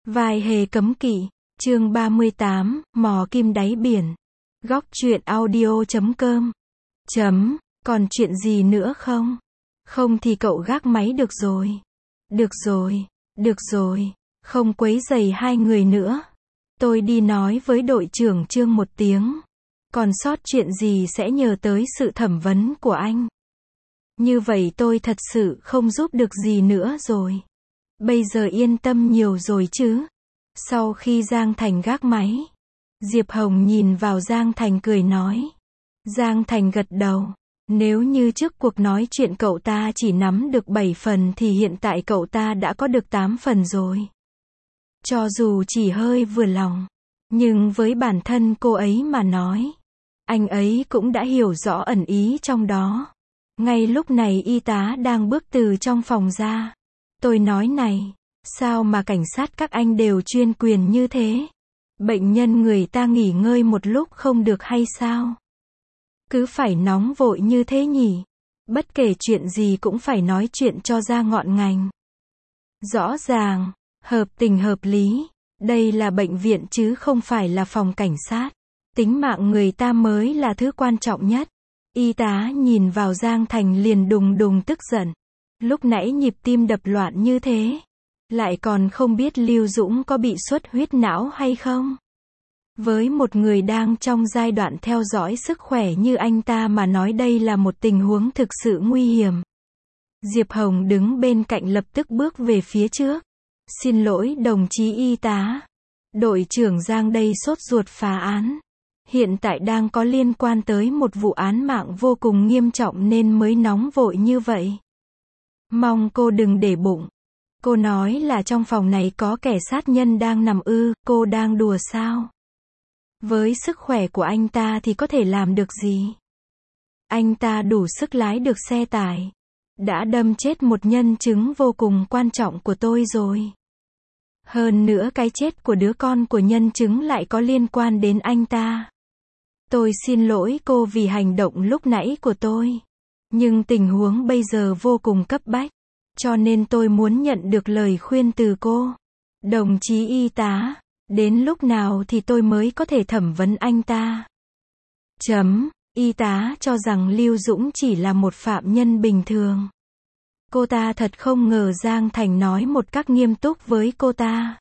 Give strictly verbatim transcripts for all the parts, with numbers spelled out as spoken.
Vai hề cấm kỵ, chương ba mươi tám, mò kim đáy biển. Góc truyện audio chấm com. Chấm, còn chuyện gì nữa không? Không thì cậu gác máy được rồi. Được rồi, được rồi, không quấy rầy hai người nữa. Tôi đi nói với đội trưởng Trương một tiếng. Còn sót chuyện gì sẽ nhờ tới sự thẩm vấn của anh. Như vậy tôi thật sự không giúp được gì nữa rồi. Bây giờ yên tâm nhiều rồi chứ. Sau khi Giang Thành gác máy, Diệp Hồng nhìn vào Giang Thành cười nói. Giang Thành gật đầu. Nếu như trước cuộc nói chuyện cậu ta chỉ nắm được bảy phần thì hiện tại cậu ta đã có được tám phần rồi. Cho dù chỉ hơi vừa lòng, nhưng với bản thân cô ấy mà nói, anh ấy cũng đã hiểu rõ ẩn ý trong đó. Ngay lúc này y tá đang bước từ trong phòng ra. Tôi nói này, sao mà cảnh sát các anh đều chuyên quyền như thế? Bệnh nhân người ta nghỉ ngơi một lúc không được hay sao? Cứ phải nóng vội như thế nhỉ? Bất kể chuyện gì cũng phải nói chuyện cho ra ngọn ngành. Rõ ràng, hợp tình hợp lý, đây là bệnh viện chứ không phải là phòng cảnh sát. Tính mạng người ta mới là thứ quan trọng nhất. Y tá nhìn vào Giang Thành liền đùng đùng tức giận. Lúc nãy nhịp tim đập loạn như thế, lại còn không biết Lưu Dũng có bị xuất huyết não hay không. Với một người đang trong giai đoạn theo dõi sức khỏe như anh ta mà nói đây là một tình huống thực sự nguy hiểm. Diệp Hồng đứng bên cạnh lập tức bước về phía trước. Xin lỗi đồng chí y tá. Đội trưởng Giang đây sốt ruột phá án. Hiện tại đang có liên quan tới một vụ án mạng vô cùng nghiêm trọng nên mới nóng vội như vậy. Mong cô đừng để bụng. Cô nói là trong phòng này có kẻ sát nhân đang nằm ư, cô đang đùa sao? Với sức khỏe của anh ta thì có thể làm được gì? Anh ta đủ sức lái được xe tải. Đã đâm chết một nhân chứng vô cùng quan trọng của tôi rồi. Hơn nữa cái chết của đứa con của nhân chứng lại có liên quan đến anh ta. Tôi xin lỗi cô vì hành động lúc nãy của tôi. Nhưng tình huống bây giờ vô cùng cấp bách. Cho nên tôi muốn nhận được lời khuyên từ cô. Đồng chí y tá, đến lúc nào thì tôi mới có thể thẩm vấn anh ta? Chấm, y tá cho rằng Lưu Dũng chỉ là một phạm nhân bình thường. Cô ta thật không ngờ Giang Thành nói một cách nghiêm túc với cô ta.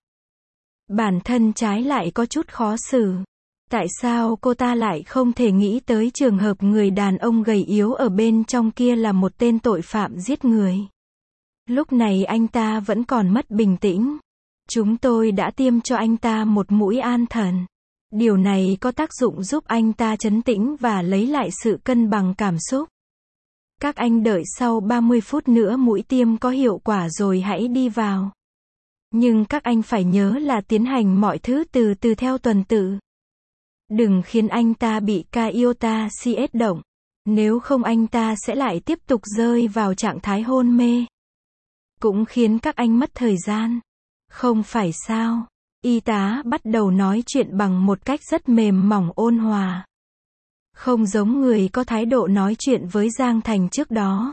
Bản thân trái lại có chút khó xử. Tại sao cô ta lại không thể nghĩ tới trường hợp người đàn ông gầy yếu ở bên trong kia là một tên tội phạm giết người? Lúc này anh ta vẫn còn mất bình tĩnh. Chúng tôi đã tiêm cho anh ta một mũi an thần. Điều này có tác dụng giúp anh ta trấn tĩnh và lấy lại sự cân bằng cảm xúc. Các anh đợi sau ba mươi phút nữa mũi tiêm có hiệu quả rồi hãy đi vào. Nhưng các anh phải nhớ là tiến hành mọi thứ từ từ theo tuần tự. Đừng khiến anh ta bị Iota xê ét động. Nếu không anh ta sẽ lại tiếp tục rơi vào trạng thái hôn mê. Cũng khiến các anh mất thời gian. Không phải sao? Y tá bắt đầu nói chuyện bằng một cách rất mềm mỏng ôn hòa. Không giống người có thái độ nói chuyện với Giang Thành trước đó.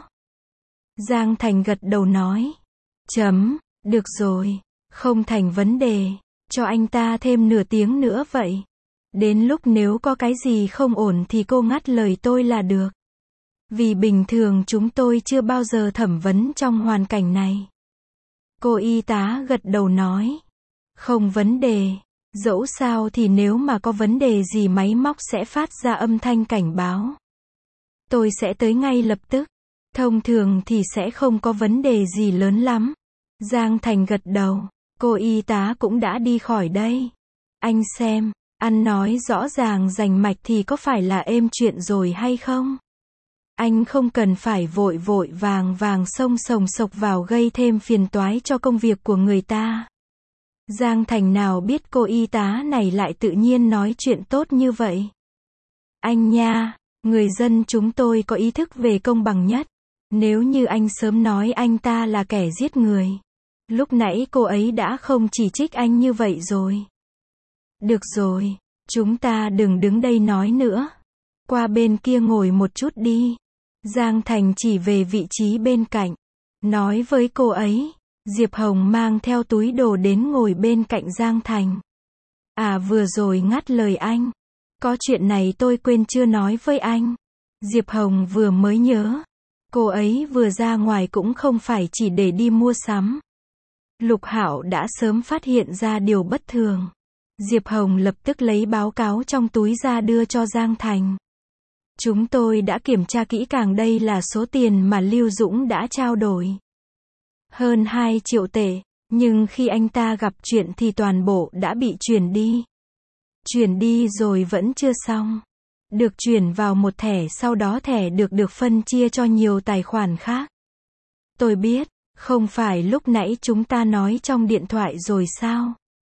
Giang Thành gật đầu nói. Chấm, được rồi, không thành vấn đề. Cho anh ta thêm nửa tiếng nữa vậy. Đến lúc nếu có cái gì không ổn thì cô ngắt lời tôi là được. Vì bình thường chúng tôi chưa bao giờ thẩm vấn trong hoàn cảnh này. Cô y tá gật đầu nói. Không vấn đề. Dẫu sao thì nếu mà có vấn đề gì máy móc sẽ phát ra âm thanh cảnh báo. Tôi sẽ tới ngay lập tức. Thông thường thì sẽ không có vấn đề gì lớn lắm. Giang Thành gật đầu. Cô y tá cũng đã đi khỏi đây. Anh xem, ăn nói rõ ràng rành mạch thì có phải là êm chuyện rồi hay không? Anh không cần phải vội vội vàng vàng xông sồng sộc vào gây thêm phiền toái cho công việc của người ta. Giang Thành nào biết cô y tá này lại tự nhiên nói chuyện tốt như vậy. Anh nha, người dân chúng tôi có ý thức về công bằng nhất. Nếu như anh sớm nói anh ta là kẻ giết người, lúc nãy cô ấy đã không chỉ trích anh như vậy rồi. Được rồi, chúng ta đừng đứng đây nói nữa. Qua bên kia ngồi một chút đi. Giang Thành chỉ về vị trí bên cạnh. Nói với cô ấy. Diệp Hồng mang theo túi đồ đến ngồi bên cạnh Giang Thành. À vừa rồi ngắt lời anh. Có chuyện này tôi quên chưa nói với anh. Diệp Hồng vừa mới nhớ. Cô ấy vừa ra ngoài cũng không phải chỉ để đi mua sắm. Lục Hạo đã sớm phát hiện ra điều bất thường. Diệp Hồng lập tức lấy báo cáo trong túi ra đưa cho Giang Thành. Chúng tôi đã kiểm tra kỹ càng, đây là số tiền mà Lưu Dũng đã trao đổi. Hơn hai triệu tệ, nhưng khi anh ta gặp chuyện thì toàn bộ đã bị chuyển đi. Chuyển đi rồi vẫn chưa xong. Được chuyển vào một thẻ, sau đó thẻ được được phân chia cho nhiều tài khoản khác. Tôi biết, không phải lúc nãy chúng ta nói trong điện thoại rồi sao?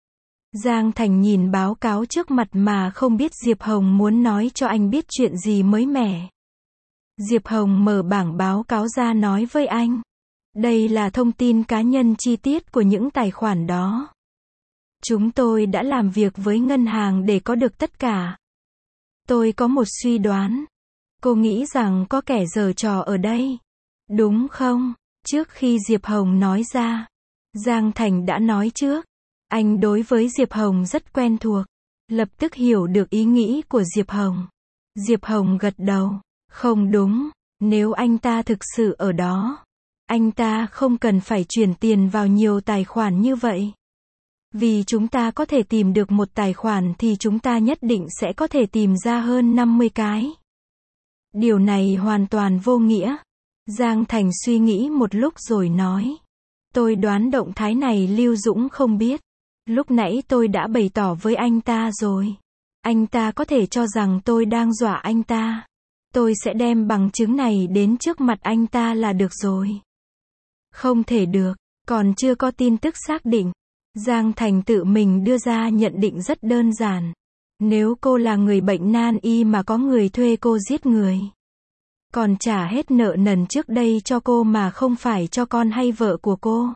Giang Thành nhìn báo cáo trước mặt mà không biết Diệp Hồng muốn nói cho anh biết chuyện gì mới mẻ. Diệp Hồng mở bảng báo cáo ra nói với anh. Đây là thông tin cá nhân chi tiết của những tài khoản đó. Chúng tôi đã làm việc với ngân hàng để có được tất cả. Tôi có một suy đoán. Cô nghĩ rằng có kẻ giở trò ở đây. Đúng không? Trước khi Diệp Hồng nói ra, Giang Thành đã nói trước. Anh đối với Diệp Hồng rất quen thuộc. Lập tức hiểu được ý nghĩ của Diệp Hồng. Diệp Hồng gật đầu. Không đúng. Nếu anh ta thực sự ở đó, anh ta không cần phải chuyển tiền vào nhiều tài khoản như vậy. Vì chúng ta có thể tìm được một tài khoản thì chúng ta nhất định sẽ có thể tìm ra hơn năm mươi cái. Điều này hoàn toàn vô nghĩa. Giang Thành suy nghĩ một lúc rồi nói. Tôi đoán động thái này Lưu Dũng không biết. Lúc nãy tôi đã bày tỏ với anh ta rồi. Anh ta có thể cho rằng tôi đang dọa anh ta. Tôi sẽ đem bằng chứng này đến trước mặt anh ta là được rồi. Không thể được, còn chưa có tin tức xác định. Giang Thành tự mình đưa ra nhận định rất đơn giản. Nếu cô là người bệnh nan y mà có người thuê cô giết người, còn trả hết nợ nần trước đây cho cô mà không phải cho con hay vợ của cô.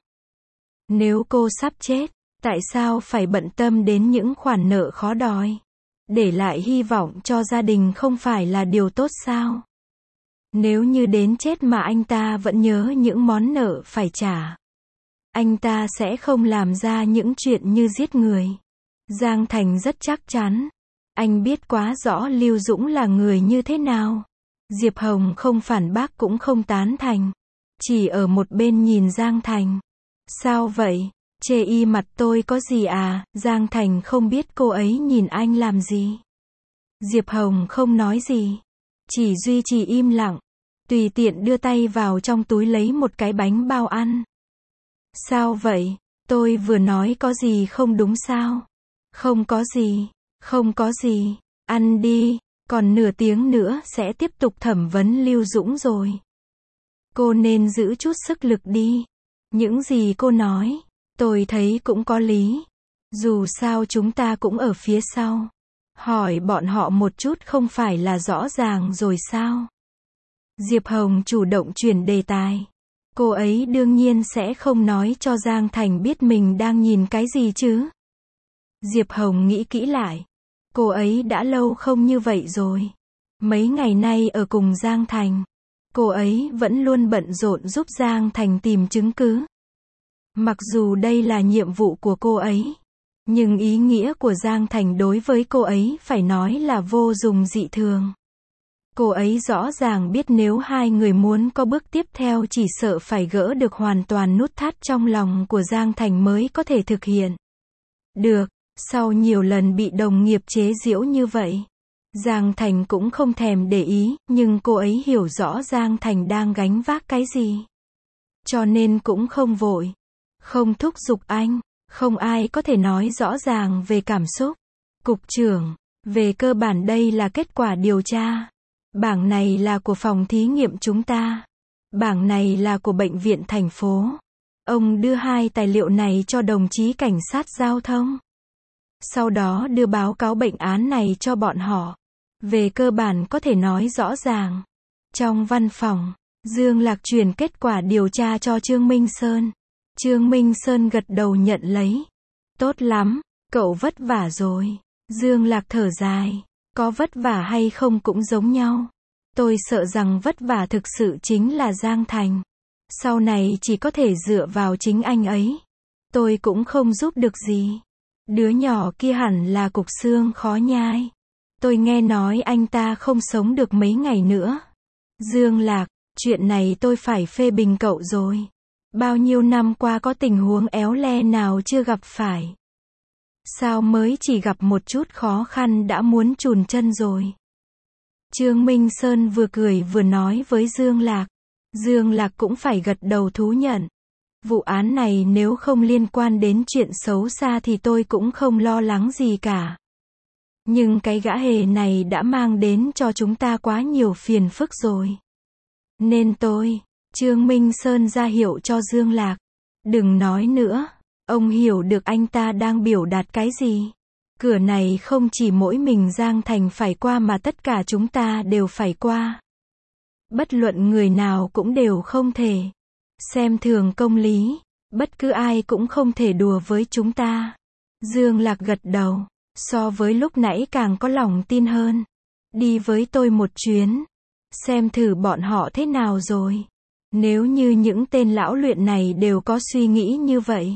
Nếu cô sắp chết, tại sao phải bận tâm đến những khoản nợ khó đòi? Để lại hy vọng cho gia đình không phải là điều tốt sao? Nếu như đến chết mà anh ta vẫn nhớ những món nợ phải trả, anh ta sẽ không làm ra những chuyện như giết người. Giang Thành rất chắc chắn. Anh biết quá rõ Lưu Dũng là người như thế nào. Diệp Hồng không phản bác cũng không tán thành. Chỉ ở một bên nhìn Giang Thành. Sao vậy? Chê y mặt tôi có gì à? Giang Thành không biết cô ấy nhìn anh làm gì. Diệp Hồng không nói gì. Chỉ duy trì im lặng. Tùy tiện đưa tay vào trong túi lấy một cái bánh bao ăn. Sao vậy? Tôi vừa nói có gì không đúng sao? Không có gì. Không có gì. Ăn đi. Còn nửa tiếng nữa sẽ tiếp tục thẩm vấn Lưu Dũng rồi. Cô nên giữ chút sức lực đi. Những gì cô nói, tôi thấy cũng có lý. Dù sao chúng ta cũng ở phía sau. Hỏi bọn họ một chút không phải là rõ ràng rồi sao? Diệp Hồng chủ động chuyển đề tài. Cô ấy đương nhiên sẽ không nói cho Giang Thành biết mình đang nhìn cái gì chứ. Diệp Hồng nghĩ kỹ lại. Cô ấy đã lâu không như vậy rồi. Mấy ngày nay ở cùng Giang Thành, cô ấy vẫn luôn bận rộn giúp Giang Thành tìm chứng cứ. Mặc dù đây là nhiệm vụ của cô ấy, nhưng ý nghĩa của Giang Thành đối với cô ấy phải nói là vô dụng dị thường. Cô ấy rõ ràng biết nếu hai người muốn có bước tiếp theo chỉ sợ phải gỡ được hoàn toàn nút thắt trong lòng của Giang Thành mới có thể thực hiện được. Sau nhiều lần bị đồng nghiệp chế giễu như vậy, Giang Thành cũng không thèm để ý, nhưng cô ấy hiểu rõ Giang Thành đang gánh vác cái gì. Cho nên cũng không vội, không thúc giục anh, không ai có thể nói rõ ràng về cảm xúc. Cục trưởng, về cơ bản đây là kết quả điều tra. Bảng này là của phòng thí nghiệm chúng ta. Bảng này là của bệnh viện thành phố. Ông đưa hai tài liệu này cho đồng chí cảnh sát giao thông. Sau đó đưa báo cáo bệnh án này cho bọn họ. Về cơ bản có thể nói rõ ràng. Trong văn phòng, Dương Lạc truyền kết quả điều tra cho Trương Minh Sơn. Trương Minh Sơn gật đầu nhận lấy. Tốt lắm, cậu vất vả rồi. Dương Lạc thở dài. Có vất vả hay không cũng giống nhau. Tôi sợ rằng vất vả thực sự chính là Giang Thành. Sau này chỉ có thể dựa vào chính anh ấy. Tôi cũng không giúp được gì. Đứa nhỏ kia hẳn là cục xương khó nhai. Tôi nghe nói anh ta không sống được mấy ngày nữa. Dương Lạc, chuyện này tôi phải phê bình cậu rồi. Bao nhiêu năm qua có tình huống éo le nào chưa gặp phải. Sao mới chỉ gặp một chút khó khăn đã muốn chùn chân rồi. Trương Minh Sơn vừa cười vừa nói với Dương Lạc. Dương Lạc cũng phải gật đầu thú nhận. Vụ án này nếu không liên quan đến chuyện xấu xa thì tôi cũng không lo lắng gì cả. Nhưng cái gã hề này đã mang đến cho chúng ta quá nhiều phiền phức rồi. Nên tôi, Trương Minh Sơn ra hiệu cho Dương Lạc. Đừng nói nữa, ông hiểu được anh ta đang biểu đạt cái gì. Cửa này không chỉ mỗi mình Giang Thành phải qua mà tất cả chúng ta đều phải qua. Bất luận người nào cũng đều không thể xem thường công lý, bất cứ ai cũng không thể đùa với chúng ta. Dương Lạc gật đầu, so với lúc nãy càng có lòng tin hơn. Đi với tôi một chuyến, xem thử bọn họ thế nào rồi. Nếu như những tên lão luyện này đều có suy nghĩ như vậy.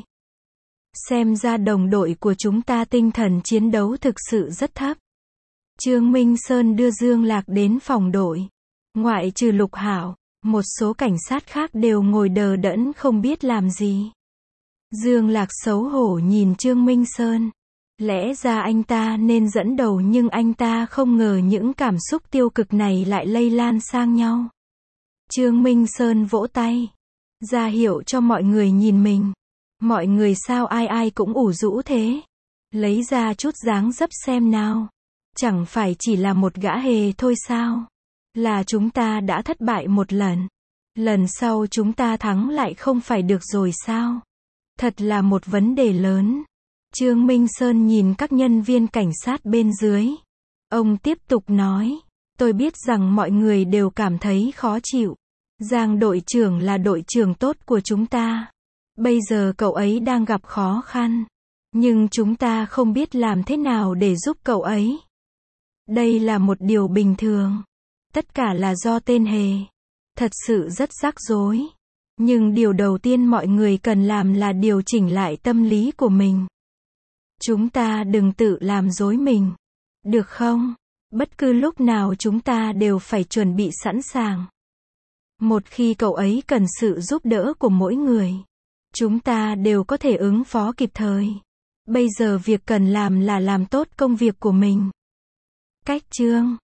Xem ra đồng đội của chúng ta tinh thần chiến đấu thực sự rất thấp. Trương Minh Sơn đưa Dương Lạc đến phòng đội. Ngoại trừ Lục Hạo, một số cảnh sát khác đều ngồi đờ đẫn không biết làm gì. Dương Lạc xấu hổ nhìn Trương Minh Sơn. Lẽ ra anh ta nên dẫn đầu nhưng anh ta không ngờ những cảm xúc tiêu cực này lại lây lan sang nhau. Trương Minh Sơn vỗ tay, ra hiệu cho mọi người nhìn mình. Mọi người sao ai ai cũng ủ rũ thế? Lấy ra chút dáng dấp xem nào. Chẳng phải chỉ là một gã hề thôi sao? Là chúng ta đã thất bại một lần. Lần sau chúng ta thắng lại không phải được rồi sao? Thật là một vấn đề lớn. Trương Minh Sơn nhìn các nhân viên cảnh sát bên dưới. Ông tiếp tục nói. Tôi biết rằng mọi người đều cảm thấy khó chịu. Giang đội trưởng là đội trưởng tốt của chúng ta. Bây giờ cậu ấy đang gặp khó khăn. Nhưng chúng ta không biết làm thế nào để giúp cậu ấy. Đây là một điều bình thường. Tất cả là do tên hề. Thật sự rất rắc rối. Nhưng điều đầu tiên mọi người cần làm là điều chỉnh lại tâm lý của mình. Chúng ta đừng tự làm dối mình. Được không? Bất cứ lúc nào chúng ta đều phải chuẩn bị sẵn sàng. Một khi cậu ấy cần sự giúp đỡ của mỗi người, chúng ta đều có thể ứng phó kịp thời. Bây giờ việc cần làm là làm tốt công việc của mình. Cách chương